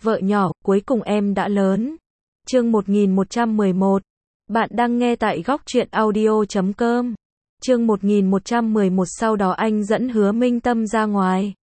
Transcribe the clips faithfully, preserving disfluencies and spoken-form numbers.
Vợ nhỏ, cuối cùng em đã lớn. Chương một nghìn một trăm mười một. Bạn đang nghe tại góc truyện audio chấm com. Chương một nghìn một trăm mười một. Sau đó anh dẫn Hứa Minh Tâm ra ngoài.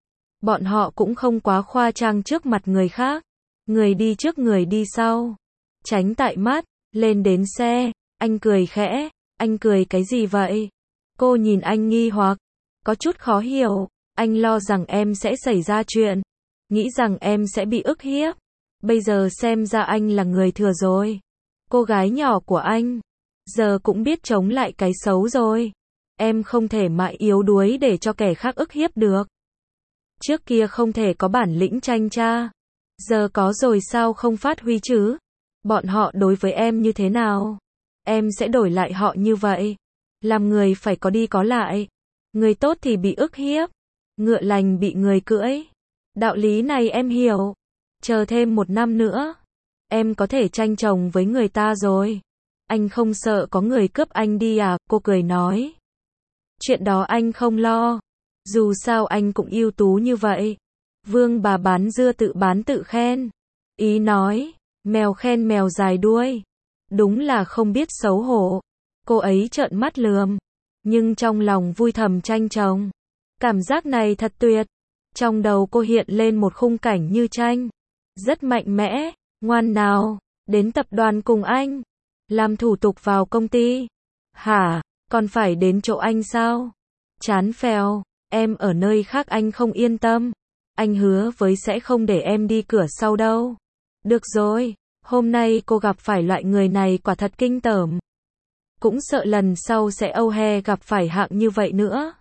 Bọn họ cũng không quá khoa trương trước mặt người khác. Người đi trước người đi sau. Tránh tại mắt, lên đến xe, anh cười khẽ. Anh cười cái gì vậy? Cô nhìn anh nghi hoặc, có chút khó hiểu. Anh lo rằng em sẽ xảy ra chuyện, nghĩ rằng em sẽ bị ức hiếp. Bây giờ xem ra anh là người thừa rồi. Cô gái nhỏ của anh, giờ cũng biết chống lại cái xấu rồi. Em không thể mãi yếu đuối để cho kẻ khác ức hiếp được. Trước kia không thể có bản lĩnh tranh cha, giờ có rồi sao không phát huy chứ? Bọn họ đối với em như thế nào, em sẽ đổi lại họ như vậy. Làm người phải có đi có lại. Người tốt thì bị ức hiếp, ngựa lành bị người cưỡi. Đạo lý này em hiểu. Chờ thêm một năm nữa, em có thể tranh chồng với người ta rồi. Anh không sợ có người cướp anh đi à? Cô cười nói. Chuyện đó anh không lo. Dù sao anh cũng ưu tú như vậy. Vương bà bán dưa tự bán tự khen. Ý nói, mèo khen mèo dài đuôi. Đúng là không biết xấu hổ. Cô ấy trợn mắt lườm, nhưng trong lòng vui thầm tranh chồng. Cảm giác này thật tuyệt. Trong đầu cô hiện lên một khung cảnh như tranh. Rất mạnh mẽ, ngoan nào, đến tập đoàn cùng anh. Làm thủ tục vào công ty. Hả, còn phải đến chỗ anh sao? Chán phèo, em ở nơi khác anh không yên tâm. Anh hứa với sẽ không để em đi cửa sau đâu. Được rồi, hôm nay cô gặp phải loại người này quả thật kinh tởm. Cũng sợ lần sau sẽ âu he gặp phải hạng như vậy nữa.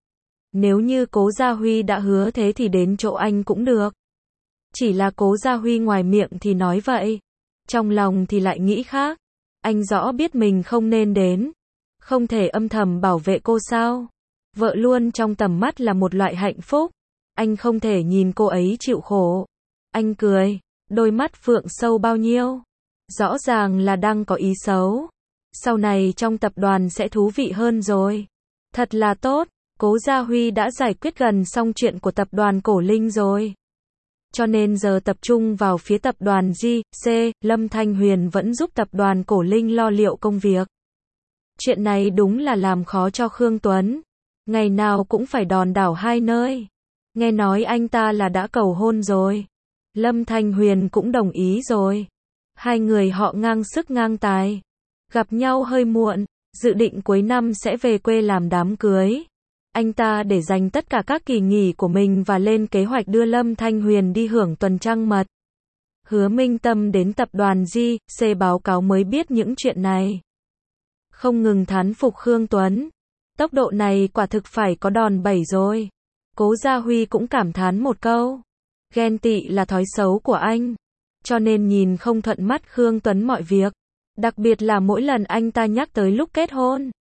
Nếu như Cố Gia Huy đã hứa thế thì đến chỗ anh cũng được. Chỉ là Cố Gia Huy ngoài miệng thì nói vậy, trong lòng thì lại nghĩ khác. Anh rõ biết mình không nên đến, không thể âm thầm bảo vệ cô sao? Vợ luôn trong tầm mắt là một loại hạnh phúc. Anh không thể nhìn cô ấy chịu khổ. Anh cười, đôi mắt phượng sâu bao nhiêu. Rõ ràng là đang có ý xấu. Sau này trong tập đoàn sẽ thú vị hơn rồi. Thật là tốt, Cố Gia Huy đã giải quyết gần xong chuyện của tập đoàn Cổ Linh rồi. Cho nên giờ tập trung vào phía tập đoàn G, C, Lâm Thanh Huyền vẫn giúp tập đoàn Cổ Linh lo liệu công việc. Chuyện này đúng là làm khó cho Khương Tuấn. Ngày nào cũng phải đòn đảo hai nơi. Nghe nói anh ta là đã cầu hôn rồi. Lâm Thanh Huyền cũng đồng ý rồi. Hai người họ ngang sức ngang tài. Gặp nhau hơi muộn, dự định cuối năm sẽ về quê làm đám cưới. Anh ta để dành tất cả các kỳ nghỉ của mình và lên kế hoạch đưa Lâm Thanh Huyền đi hưởng tuần trăng mật. Hứa Minh Tâm đến tập đoàn G, C báo cáo mới biết những chuyện này. Không ngừng thán phục Khương Tuấn. Tốc độ này quả thực phải có đòn bẩy rồi. Cố Gia Huy cũng cảm thán một câu. Ghen tị là thói xấu của anh. Cho nên nhìn không thuận mắt Khương Tuấn mọi việc. Đặc biệt là mỗi lần anh ta nhắc tới lúc kết hôn.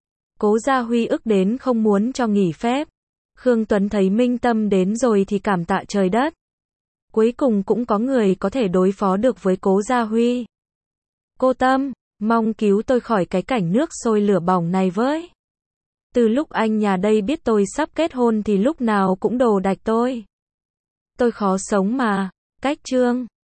Cố Gia Huy ức đến không muốn cho nghỉ phép. Khương Tuấn thấy Minh Tâm đến rồi thì cảm tạ trời đất. Cuối cùng cũng có người có thể đối phó được với Cố Gia Huy. Cô Tâm, mong cứu tôi khỏi cái cảnh nước sôi lửa bỏng này với. Từ lúc anh nhà đây biết tôi sắp kết hôn thì lúc nào cũng đồ đạch tôi. Tôi khó sống mà. Cách chương